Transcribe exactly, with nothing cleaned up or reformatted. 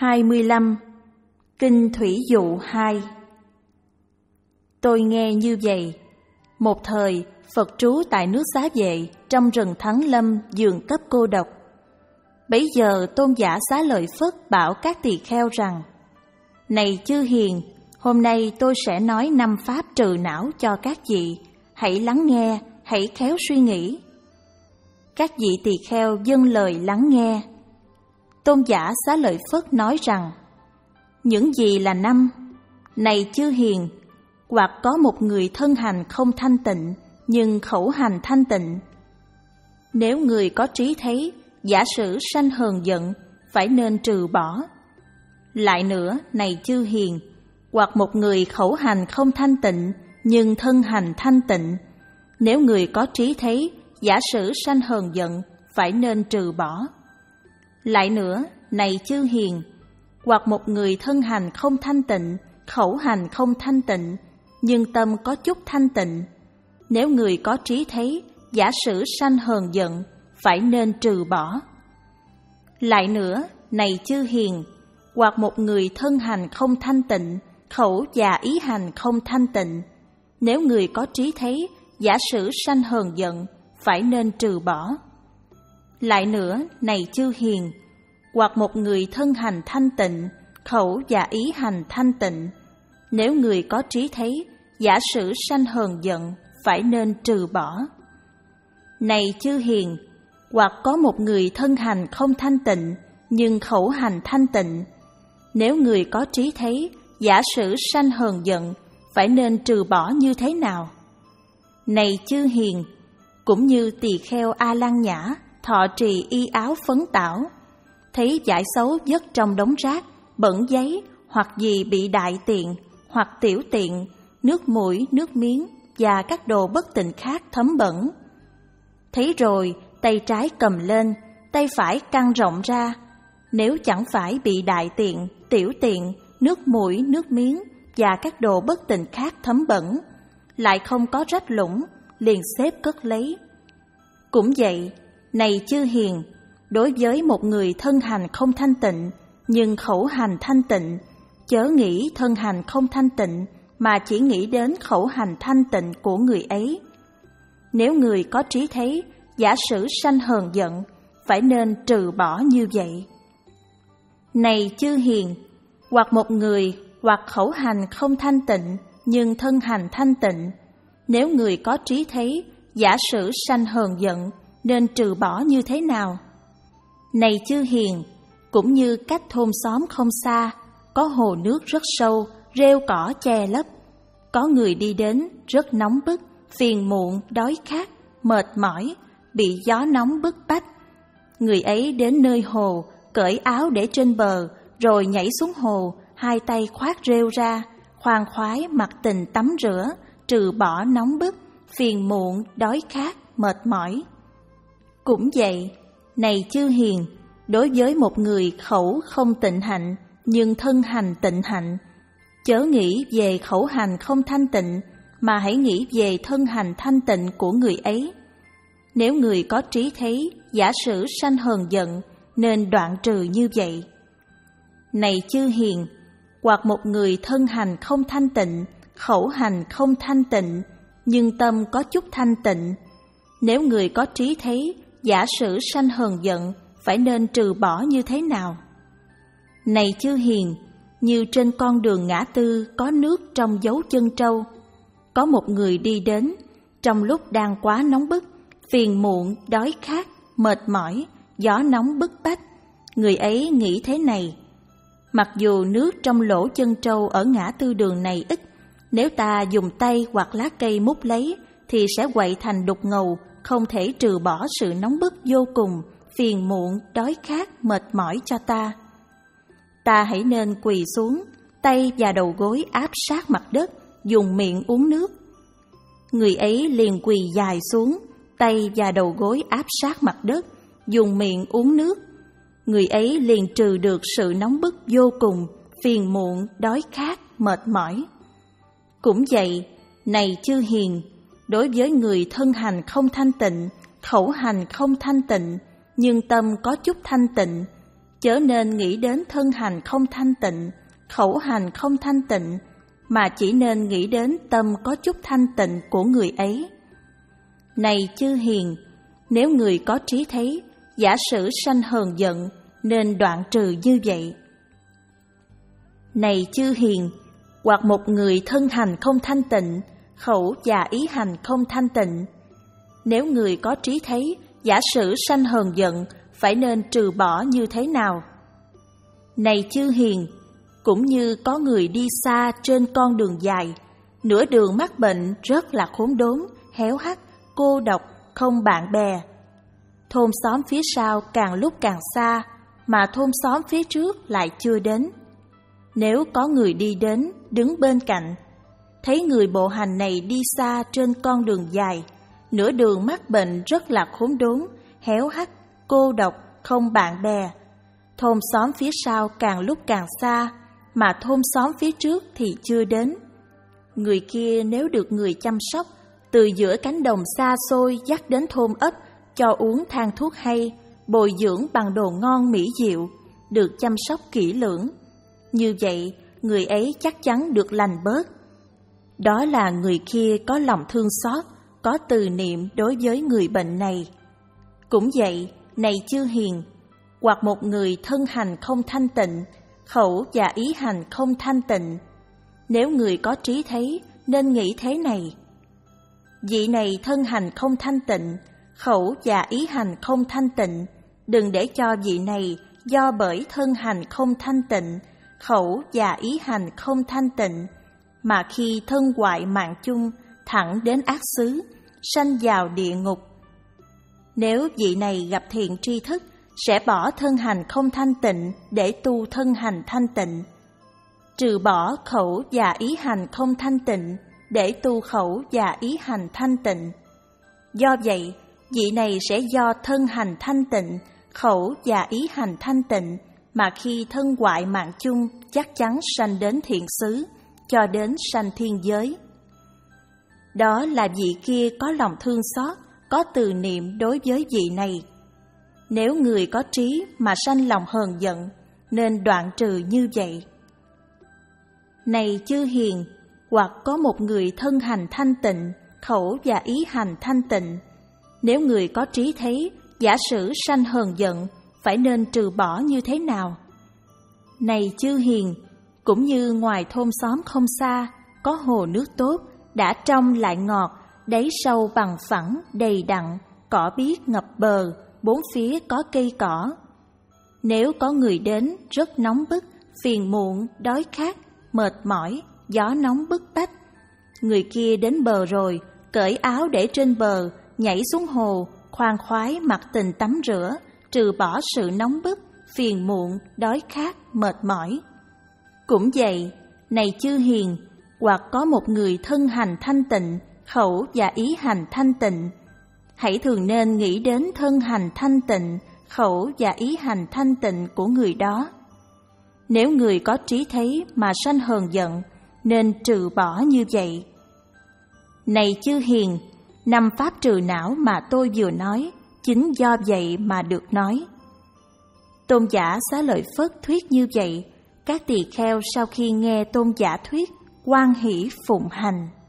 hai mươi lăm. Kinh Thủy Dụ hai. Tôi nghe như vậy. Một thời, Phật trú tại nước Xá Vệ, trong rừng Thắng Lâm, giường cấp cô độc. Bấy giờ Tôn giả Xá Lợi Phất bảo các tỳ kheo rằng: Này chư hiền, hôm nay tôi sẽ nói năm pháp trừ não cho các vị, hãy lắng nghe, hãy khéo suy nghĩ. Các vị tỳ kheo dâng lời lắng nghe. Tôn giả Xá Lợi Phất nói rằng: Những gì là năm? Này chư hiền, hoặc có một người thân hành không thanh tịnh, nhưng khẩu hành thanh tịnh. Nếu người có trí thấy, giả sử sanh hờn giận, phải nên trừ bỏ. Lại nữa, này chư hiền, hoặc một người khẩu hành không thanh tịnh, nhưng thân hành thanh tịnh. Nếu người có trí thấy, giả sử sanh hờn giận, phải nên trừ bỏ. Lại nữa, này chư hiền, hoặc một người thân hành không thanh tịnh, khẩu hành không thanh tịnh, nhưng tâm có chút thanh tịnh. Nếu người có trí thấy, giả sử sanh hờn giận, phải nên trừ bỏ. Lại nữa, này chư hiền, hoặc một người thân hành không thanh tịnh, khẩu và ý hành không thanh tịnh. Nếu người có trí thấy, giả sử sanh hờn giận, phải nên trừ bỏ. Lại nữa, này chư hiền, hoặc một người thân hành thanh tịnh, khẩu và ý hành thanh tịnh. Nếu người có trí thấy, giả sử sanh hờn giận, phải nên trừ bỏ. Này chư hiền, hoặc có một người thân hành không thanh tịnh, nhưng khẩu hành thanh tịnh. Nếu người có trí thấy, giả sử sanh hờn giận, phải nên trừ bỏ như thế nào? Này chư hiền, cũng như tỳ kheo A Lăng Nhã thọ trì y áo phấn tảo, thấy vải xấu vất trong đống rác, bẩn giấy, hoặc gì bị đại tiện, hoặc tiểu tiện, nước mũi, nước miếng và các đồ bất tịnh khác thấm bẩn. Thấy rồi, tay trái cầm lên, tay phải căng rộng ra. Nếu chẳng phải bị đại tiện, tiểu tiện, nước mũi, nước miếng và các đồ bất tịnh khác thấm bẩn, lại không có rách lũng, liền xếp cất lấy. Cũng vậy, này chư hiền, đối với một người thân hành không thanh tịnh, nhưng khẩu hành thanh tịnh, chớ nghĩ thân hành không thanh tịnh, mà chỉ nghĩ đến khẩu hành thanh tịnh của người ấy. Nếu người có trí thấy, giả sử sanh hờn giận, phải nên trừ bỏ như vậy. Này chư hiền, hoặc một người, hoặc khẩu hành không thanh tịnh, nhưng thân hành thanh tịnh. Nếu người có trí thấy, giả sử sanh hờn giận, nên trừ bỏ như thế nào? Này chư hiền, cũng như cách thôn xóm không xa, có hồ nước rất sâu, rêu cỏ che lấp. Có người đi đến, rất nóng bức, phiền muộn, đói khát, mệt mỏi, bị gió nóng bức bách. Người ấy đến nơi hồ, cởi áo để trên bờ, rồi nhảy xuống hồ, hai tay khoác rêu ra, khoan khoái mặc tình tắm rửa, trừ bỏ nóng bức, phiền muộn, đói khát, mệt mỏi. Cũng vậy, này chư hiền, đối với một người khẩu không tịnh hạnh, nhưng thân hành tịnh hạnh, chớ nghĩ về khẩu hành không thanh tịnh, mà hãy nghĩ về thân hành thanh tịnh của người ấy. Nếu người có trí thấy, giả sử sanh hờn giận, nên đoạn trừ như vậy. Này chư hiền, hoặc một người thân hành không thanh tịnh, khẩu hành không thanh tịnh, nhưng tâm có chút thanh tịnh. Nếu người có trí thấy, giả sử sanh hờn giận, phải nên trừ bỏ như thế nào? Này chư hiền, như trên con đường ngã tư có nước trong dấu chân trâu. Có một người đi đến, trong lúc đang quá nóng bức, phiền muộn, đói khát, mệt mỏi, gió nóng bức bách. Người ấy nghĩ thế này: mặc dù nước trong lỗ chân trâu ở ngã tư đường này ít, nếu ta dùng tay hoặc lá cây múc lấy, thì sẽ quậy thành đục ngầu, không thể trừ bỏ sự nóng bức vô cùng, phiền muộn, đói khát, mệt mỏi cho ta. Ta hãy nên quỳ xuống, tay và đầu gối áp sát mặt đất, dùng miệng uống nước. Người ấy liền quỳ dài xuống, tay và đầu gối áp sát mặt đất, dùng miệng uống nước. Người ấy liền trừ được sự nóng bức vô cùng, phiền muộn, đói khát, mệt mỏi. Cũng vậy, này chư hiền, đối với người thân hành không thanh tịnh, khẩu hành không thanh tịnh, nhưng tâm có chút thanh tịnh, chớ nên nghĩ đến thân hành không thanh tịnh, khẩu hành không thanh tịnh, mà chỉ nên nghĩ đến tâm có chút thanh tịnh của người ấy. Này chư hiền, nếu người có trí thấy, giả sử sanh hờn giận, nên đoạn trừ như vậy. Này chư hiền, hoặc một người thân hành không thanh tịnh, khẩu và ý hành không thanh tịnh, nếu người có trí thấy, giả sử sanh hờn giận, phải nên trừ bỏ như thế nào? Này chư hiền, cũng như có người đi xa trên con đường dài, nửa đường mắc bệnh rất là khốn đốn, héo hắt, cô độc, không bạn bè. Thôn xóm phía sau càng lúc càng xa, mà thôn xóm phía trước lại chưa đến. Nếu có người đi đến, đứng bên cạnh, thấy người bộ hành này đi xa trên con đường dài, nửa đường mắc bệnh rất là khốn đốn, héo hắt, cô độc, không bạn bè. Thôn xóm phía sau càng lúc càng xa, mà thôn xóm phía trước thì chưa đến. Người kia nếu được người chăm sóc, từ giữa cánh đồng xa xôi dắt đến thôn ấp, cho uống thang thuốc hay, bồi dưỡng bằng đồ ngon mỹ diệu, được chăm sóc kỹ lưỡng. Như vậy, người ấy chắc chắn được lành bớt. Đó là người kia có lòng thương xót, có từ niệm đối với người bệnh này. Cũng vậy, này chư hiền, hoặc một người thân hành không thanh tịnh, khẩu và ý hành không thanh tịnh, nếu người có trí thấy, nên nghĩ thế này. Vị này thân hành không thanh tịnh, khẩu và ý hành không thanh tịnh, đừng để cho vị này do bởi thân hành không thanh tịnh, khẩu và ý hành không thanh tịnh, mà khi thân hoại mạng chung, thẳng đến ác xứ, sanh vào địa ngục. Nếu vị này gặp thiện tri thức, sẽ bỏ thân hành không thanh tịnh để tu thân hành thanh tịnh, trừ bỏ khẩu và ý hành không thanh tịnh để tu khẩu và ý hành thanh tịnh. Do vậy, vị này sẽ do thân hành thanh tịnh, khẩu và ý hành thanh tịnh, mà khi thân hoại mạng chung chắc chắn sanh đến thiện xứ, cho đến sanh thiên giới. Đó là vị kia có lòng thương xót, có từ niệm đối với vị này. Nếu người có trí mà sanh lòng hờn giận, nên đoạn trừ như vậy. Này chư hiền, hoặc có một người thân hành thanh tịnh, khẩu và ý hành thanh tịnh, nếu người có trí thấy, giả sử sanh hờn giận, phải nên trừ bỏ như thế nào? Này chư hiền, cũng như ngoài thôn xóm không xa, có hồ nước tốt, đã trong lại ngọt, đáy sâu bằng phẳng, đầy đặn, cỏ biếc ngập bờ, bốn phía có cây cỏ. Nếu có người đến rất nóng bức, phiền muộn, đói khát, mệt mỏi, gió nóng bức bách, người kia đến bờ rồi, cởi áo để trên bờ, nhảy xuống hồ, khoan khoái mặc tình tắm rửa, trừ bỏ sự nóng bức, phiền muộn, đói khát, mệt mỏi. Cũng vậy, này chư hiền, hoặc có một người thân hành thanh tịnh, khẩu và ý hành thanh tịnh, hãy thường nên nghĩ đến thân hành thanh tịnh, khẩu và ý hành thanh tịnh của người đó. Nếu người có trí thấy mà sanh hờn giận, nên trừ bỏ như vậy. Này chư hiền, năm pháp trừ não mà tôi vừa nói, chính do vậy mà được nói. Tôn giả Xá Lợi Phất thuyết như vậy, các tỳ kheo sau khi nghe tôn giả thuyết, hoan hỷ phụng hành.